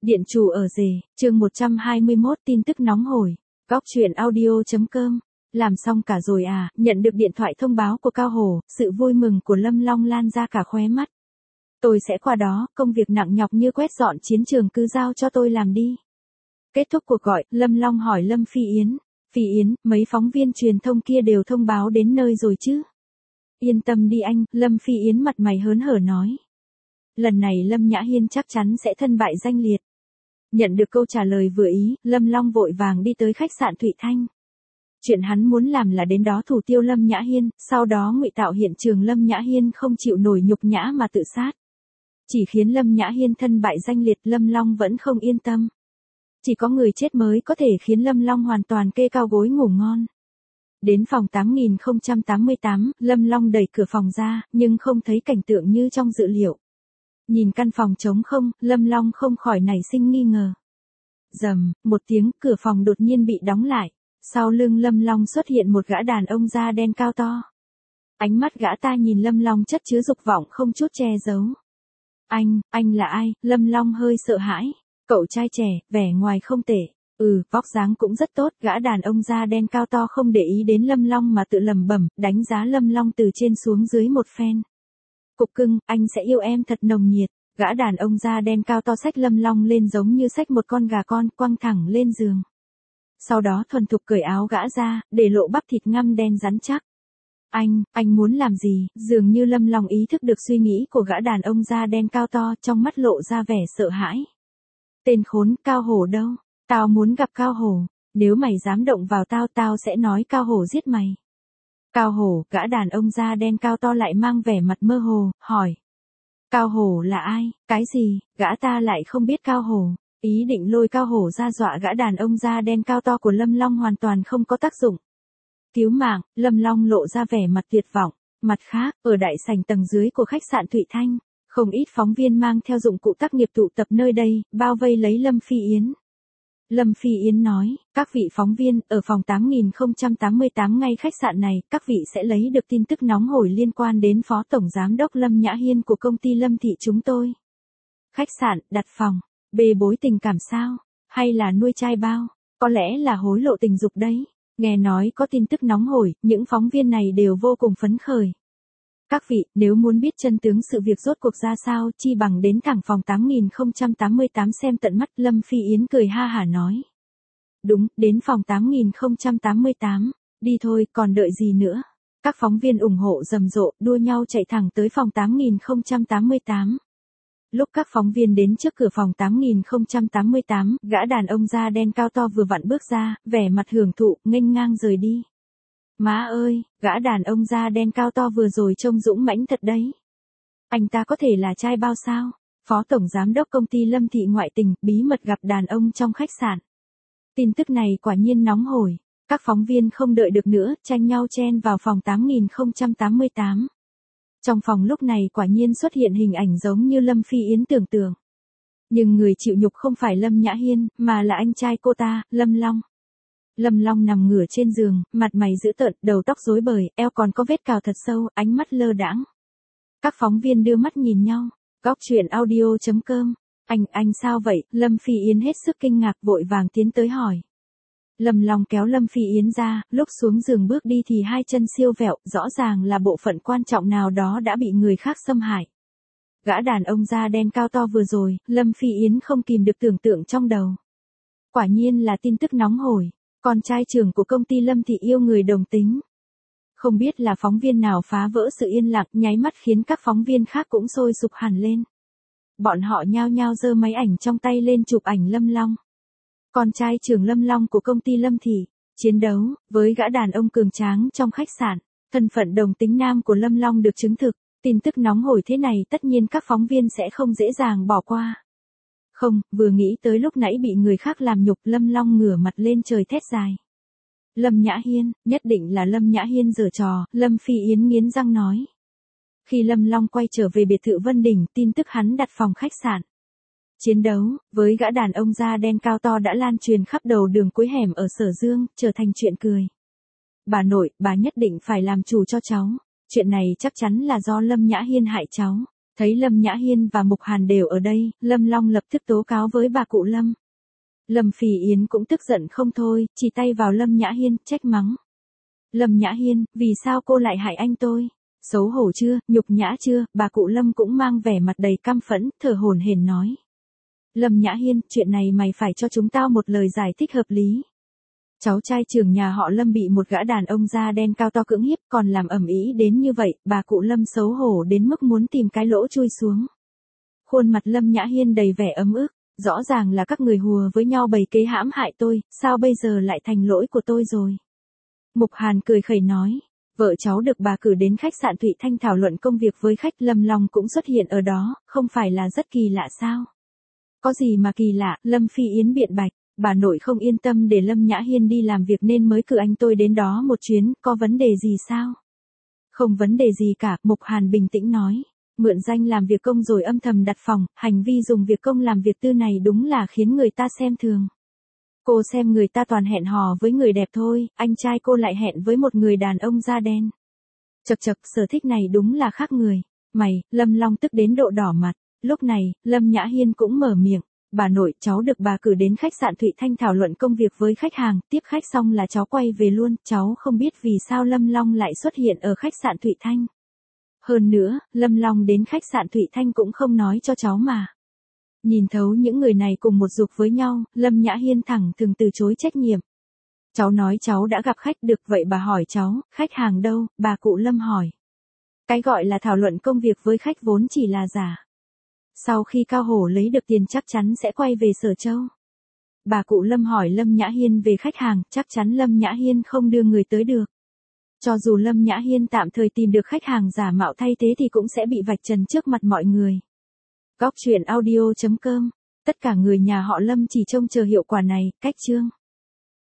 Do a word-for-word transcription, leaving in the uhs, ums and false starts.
Điện chủ ở rể, chương một trăm hai mươi mốt tin tức nóng hổi. Góc truyện audio.com. Làm xong cả rồi à, nhận được điện thoại thông báo của Cao Hổ, sự vui mừng của Lâm Long lan ra cả khóe mắt. Tôi sẽ qua đó, công việc nặng nhọc như quét dọn chiến trường cứ giao cho tôi làm đi. Kết thúc cuộc gọi, Lâm Long hỏi Lâm Phi Yến. Phi Yến, mấy phóng viên truyền thông kia đều thông báo đến nơi rồi chứ? Yên tâm đi anh, Lâm Phi Yến mặt mày hớn hở nói. Lần này Lâm Nhã Hiên chắc chắn sẽ thân bại danh liệt. Nhận được câu trả lời vừa ý, Lâm Long vội vàng đi tới khách sạn Thụy Thanh. Chuyện hắn muốn làm là đến đó thủ tiêu Lâm Nhã Hiên, sau đó ngụy tạo hiện trường Lâm Nhã Hiên không chịu nổi nhục nhã mà tự sát. Chỉ khiến Lâm Nhã Hiên thân bại danh liệt, Lâm Long vẫn không yên tâm. Chỉ có người chết mới có thể khiến Lâm Long hoàn toàn kê cao gối ngủ ngon. Đến phòng tám nghìn không trăm tám mươi tám, Lâm Long đẩy cửa phòng ra, nhưng không thấy cảnh tượng như trong dự liệu. Nhìn căn phòng trống không, Lâm Long không khỏi nảy sinh nghi ngờ. Rầm, một tiếng, cửa phòng đột nhiên bị đóng lại. Sau lưng Lâm Long xuất hiện một gã đàn ông da đen cao to. Ánh mắt gã ta nhìn Lâm Long chất chứa dục vọng không chút che giấu. Anh, anh là ai? Lâm Long hơi sợ hãi. Cậu trai trẻ, vẻ ngoài không tệ. Ừ, vóc dáng cũng rất tốt. Gã đàn ông da đen cao to không để ý đến Lâm Long mà tự lẩm bẩm, đánh giá Lâm Long từ trên xuống dưới một phen. Cục cưng, anh sẽ yêu em thật nồng nhiệt. Gã đàn ông da đen cao to xách Lâm Long lên giống như xách một con gà con, quăng thẳng lên giường. Sau đó thuần thục cởi áo gã ra, để lộ bắp thịt ngăm đen rắn chắc. Anh, anh muốn làm gì? Dường như Lâm Long ý thức được suy nghĩ của gã đàn ông da đen cao to, trong mắt lộ ra vẻ sợ hãi. Tên khốn, Cao Hổ đâu? Tao muốn gặp Cao Hổ. Nếu mày dám động vào tao, tao sẽ nói Cao Hổ giết mày. Cao Hổ, gã đàn ông da đen cao to lại mang vẻ mặt mơ hồ, hỏi. Cao Hổ là ai? Cái gì? Gã ta lại không biết Cao Hổ. Ý định lôi Cao Hổ ra dọa gã đàn ông da đen cao to của Lâm Long hoàn toàn không có tác dụng. Cứu mạng, Lâm Long lộ ra vẻ mặt tuyệt vọng. Mặt khác, ở đại sảnh tầng dưới của khách sạn Thụy Thanh, không ít phóng viên mang theo dụng cụ tác nghiệp tụ tập nơi đây, bao vây lấy Lâm Phi Yến. Lâm Phi Yến nói, các vị phóng viên, ở phòng tám nghìn không trăm tám mươi tám ngay khách sạn này, các vị sẽ lấy được tin tức nóng hổi liên quan đến Phó Tổng Giám đốc Lâm Nhã Hiên của công ty Lâm Thị chúng tôi. Khách sạn, đặt phòng, bê bối tình cảm sao? Hay là nuôi trai bao? Có lẽ là hối lộ tình dục đấy. Nghe nói có tin tức nóng hổi, những phóng viên này đều vô cùng phấn khởi. Các vị, nếu muốn biết chân tướng sự việc rốt cuộc ra sao, chi bằng đến thẳng phòng tám nghìn không trăm tám mươi tám xem tận mắt. Lâm Phi Yến cười ha hả nói. Đúng, đến phòng tám nghìn không trăm tám mươi tám, đi thôi, còn đợi gì nữa. Các phóng viên ủng hộ rầm rộ, đua nhau chạy thẳng tới phòng tám nghìn không trăm tám mươi tám. Lúc các phóng viên đến trước cửa phòng tám nghìn không trăm tám mươi tám, gã đàn ông da đen cao to vừa vặn bước ra, vẻ mặt hưởng thụ, nghênh ngang rời đi. Má ơi, gã đàn ông da đen cao to vừa rồi trông dũng mãnh thật đấy. Anh ta có thể là trai bao sao? Phó Tổng Giám đốc công ty Lâm Thị ngoại tình, bí mật gặp đàn ông trong khách sạn. Tin tức này quả nhiên nóng hổi. Các phóng viên không đợi được nữa, tranh nhau chen vào phòng tám nghìn không trăm tám mươi tám. Trong phòng lúc này quả nhiên xuất hiện hình ảnh giống như Lâm Phi Yến tưởng tượng. Nhưng người chịu nhục không phải Lâm Nhã Hiên, mà là anh trai cô ta, Lâm Long. Lâm Long nằm ngửa trên giường, mặt mày dữ tợn, đầu tóc rối bời, eo còn có vết cào thật sâu, ánh mắt lơ đãng. Các phóng viên đưa mắt nhìn nhau. Góc truyện audio.com. Anh, anh sao vậy? Lâm Phi Yến hết sức kinh ngạc vội vàng tiến tới hỏi. Lâm Long kéo Lâm Phi Yến ra, lúc xuống giường bước đi thì hai chân siêu vẹo, rõ ràng là bộ phận quan trọng nào đó đã bị người khác xâm hại. Gã đàn ông da đen cao to vừa rồi, Lâm Phi Yến không kìm được tưởng tượng trong đầu. Quả nhiên là tin tức nóng hổi, con trai trưởng của công ty Lâm Thị yêu người đồng tính. Không biết là phóng viên nào phá vỡ sự yên lặng, nháy mắt khiến các phóng viên khác cũng sôi sục hẳn lên. Bọn họ nhao nhao giơ máy ảnh trong tay lên chụp ảnh Lâm Long. Con trai trưởng Lâm Long của công ty Lâm Thị, chiến đấu với gã đàn ông cường tráng trong khách sạn, thân phận đồng tính nam của Lâm Long được chứng thực, tin tức nóng hổi thế này tất nhiên các phóng viên sẽ không dễ dàng bỏ qua. Không, vừa nghĩ tới lúc nãy bị người khác làm nhục, Lâm Long ngửa mặt lên trời thét dài. Lâm Nhã Hiên, nhất định là Lâm Nhã Hiên giở trò, Lâm Phi Yến nghiến răng nói. Khi Lâm Long quay trở về biệt thự Vân Đỉnh, tin tức hắn đặt phòng khách sạn. Chiến đấu với gã đàn ông da đen cao to đã lan truyền khắp đầu đường cuối hẻm ở Sở Dương, trở thành chuyện cười. Bà nội, bà nhất định phải làm chủ cho cháu. Chuyện này chắc chắn là do Lâm Nhã Hiên hại cháu. Thấy Lâm Nhã Hiên và Mục Hàn đều ở đây, Lâm Long lập tức tố cáo với bà cụ Lâm. Lâm Phỉ Yến cũng tức giận không thôi, chỉ tay vào Lâm Nhã Hiên, trách mắng. Lâm Nhã Hiên, vì sao cô lại hại anh tôi? Xấu hổ chưa, nhục nhã chưa? Bà cụ Lâm cũng mang vẻ mặt đầy căm phẫn, thở hổn hển nói. Lâm Nhã Hiên, chuyện này mày phải cho chúng tao một lời giải thích hợp lý. Cháu trai trưởng nhà họ Lâm bị một gã đàn ông da đen cao to cưỡng hiếp còn làm ầm ĩ đến như vậy, bà cụ Lâm xấu hổ đến mức muốn tìm cái lỗ chui xuống. Khuôn mặt Lâm Nhã Hiên đầy vẻ ấm ức, rõ ràng là các người hùa với nhau bày kế hãm hại tôi, sao bây giờ lại thành lỗi của tôi rồi? Mục Hàn cười khẩy nói, vợ cháu được bà cử đến khách sạn Thụy Thanh thảo luận công việc với khách, Lâm Long cũng xuất hiện ở đó, không phải là rất kỳ lạ sao? Có gì mà kỳ lạ, Lâm Phi Yến biện bạch. Bà nội không yên tâm để Lâm Nhã Hiên đi làm việc nên mới cử anh tôi đến đó một chuyến, có vấn đề gì sao? Không vấn đề gì cả, Mục Hàn bình tĩnh nói. Mượn danh làm việc công rồi âm thầm đặt phòng, hành vi dùng việc công làm việc tư này đúng là khiến người ta xem thường. Cô xem người ta toàn hẹn hò với người đẹp thôi, anh trai cô lại hẹn với một người đàn ông da đen. Chật chật, sở thích này đúng là khác người. Mày, Lâm Long tức đến độ đỏ mặt. Lúc này, Lâm Nhã Hiên cũng mở miệng. Bà nội, cháu được bà cử đến khách sạn Thụy Thanh thảo luận công việc với khách hàng, tiếp khách xong là cháu quay về luôn, cháu không biết vì sao Lâm Long lại xuất hiện ở khách sạn Thụy Thanh. Hơn nữa, Lâm Long đến khách sạn Thụy Thanh cũng không nói cho cháu mà. Nhìn thấu những người này cùng một dục với nhau, Lâm Nhã Hiên thẳng thừng từ chối trách nhiệm. Cháu nói cháu đã gặp khách được, vậy bà hỏi cháu, khách hàng đâu? Bà cụ Lâm hỏi. Cái gọi là thảo luận công việc với khách vốn chỉ là giả. Sau khi Cao Hổ lấy được tiền chắc chắn sẽ quay về Sở Châu. Bà cụ Lâm hỏi Lâm Nhã Hiên về khách hàng, chắc chắn Lâm Nhã Hiên không đưa người tới được. Cho dù Lâm Nhã Hiên tạm thời tìm được khách hàng giả mạo thay thế thì cũng sẽ bị vạch trần trước mặt mọi người. Góc truyện audio chấm com. Tất cả người nhà họ Lâm chỉ trông chờ hiệu quả này, cách chương.